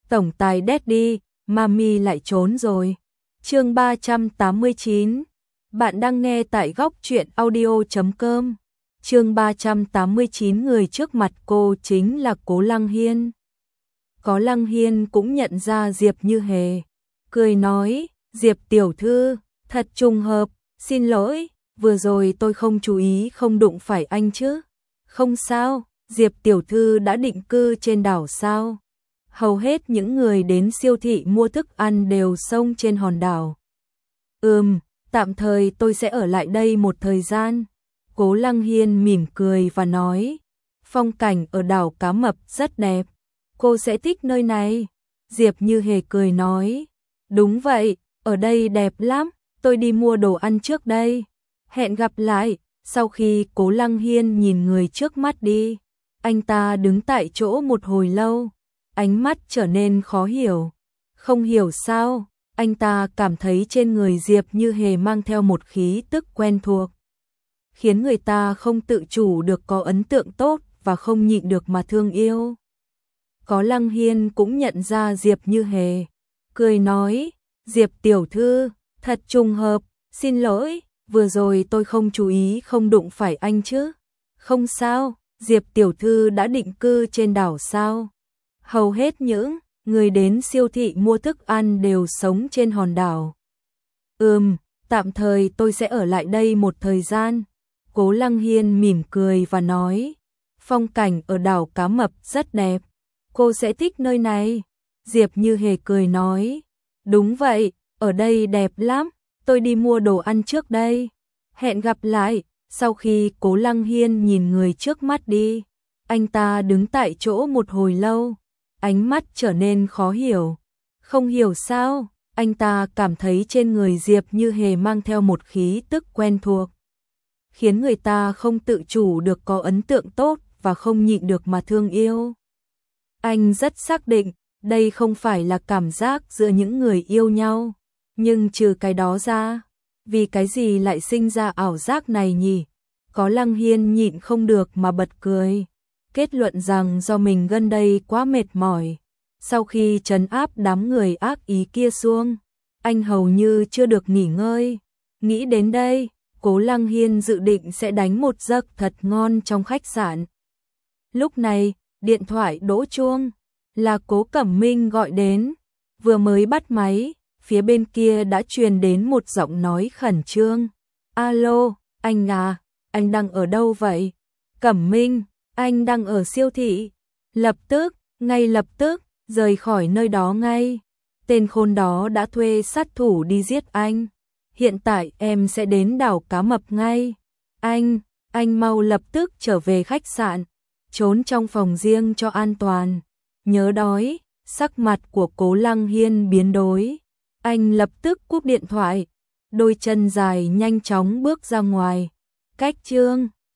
tổng tài Daddy, Mami lại trốn rồi. Chương 389. Bạn đang nghe tại góc truyện audio.com. Chương 389, người trước mặt cô chính là Cố Lăng Hiên. Có Lăng Hiên cũng nhận ra Diệp Như Hề, cười nói, Diệp tiểu thư, thật trùng hợp, xin lỗi, vừa rồi tôi không chú ý không đụng phải anh chứ. Không sao, Diệp tiểu thư đã định cư trên đảo sao? Hầu hết những người đến siêu thị mua thức ăn đều sống trên hòn đảo. Tạm thời tôi sẽ ở lại đây một thời gian. Cố Lăng Hiên mỉm cười và nói, phong cảnh ở đảo Cá Mập rất đẹp, cô sẽ thích nơi này. Diệp Như Hề cười nói, đúng vậy, ở đây đẹp lắm, tôi đi mua đồ ăn trước đây. Hẹn gặp lại. Sau khi Cố Lăng Hiên nhìn người trước mắt đi, anh ta đứng tại chỗ một hồi lâu, ánh mắt trở nên khó hiểu. Không hiểu sao, anh ta cảm thấy trên người Diệp Như Hề mang theo một khí tức quen thuộc, khiến người ta không tự chủ được có ấn tượng tốt và không nhịn được mà thương yêu. Có Lăng Hiên cũng nhận ra Diệp Như Hề, cười nói, Diệp tiểu thư, thật trùng hợp, xin lỗi, vừa rồi tôi không chú ý không đụng phải anh chứ. Không sao, Diệp tiểu thư đã định cư trên đảo sao? Hầu hết những người đến siêu thị mua thức ăn đều sống trên hòn đảo. Tạm thời tôi sẽ ở lại đây một thời gian. Cố Lăng Hiên mỉm cười và nói, phong cảnh ở đảo Cá Mập rất đẹp, cô sẽ thích nơi này. Diệp Như Hề cười nói, đúng vậy, ở đây đẹp lắm, tôi đi mua đồ ăn trước đây. Hẹn gặp lại. Sau khi Cố Lăng Hiên nhìn người trước mắt đi, anh ta đứng tại chỗ một hồi lâu, ánh mắt trở nên khó hiểu. Không hiểu sao, anh ta cảm thấy trên người Diệp Như Hề mang theo một khí tức quen thuộc, khiến người ta không tự chủ được có ấn tượng tốt và không nhịn được mà thương yêu. Anh rất xác định, đây không phải là cảm giác giữa những người yêu nhau, nhưng trừ cái đó ra, vì cái gì lại sinh ra ảo giác này nhỉ? Có Lăng Hiên nhịn không được mà bật cười, kết luận rằng do mình gần đây quá mệt mỏi. Sau khi trấn áp đám người ác ý kia xuống, anh hầu như chưa được nghỉ ngơi. Nghĩ đến đây, Cố Lăng Hiên dự định sẽ đánh một giấc thật ngon trong khách sạn. Lúc này, điện thoại đổ chuông, là Cố Cẩm Minh gọi đến. Vừa mới bắt máy, phía bên kia đã truyền đến một giọng nói khẩn trương. Alo, anh à, anh đang ở đâu vậy? Cẩm Minh, anh đang ở siêu thị. Lập tức, ngay lập tức, rời khỏi nơi đó ngay. Tên khốn đó đã thuê sát thủ đi giết anh. Hiện tại em sẽ đến đảo Cá Mập ngay. Anh mau lập tức trở về khách sạn, trốn trong phòng riêng cho an toàn. Nhớ đói. Sắc mặt của Cố Lăng Hiên biến đổi. Anh lập tức cúp điện thoại, đôi chân dài nhanh chóng bước ra ngoài. Cách chương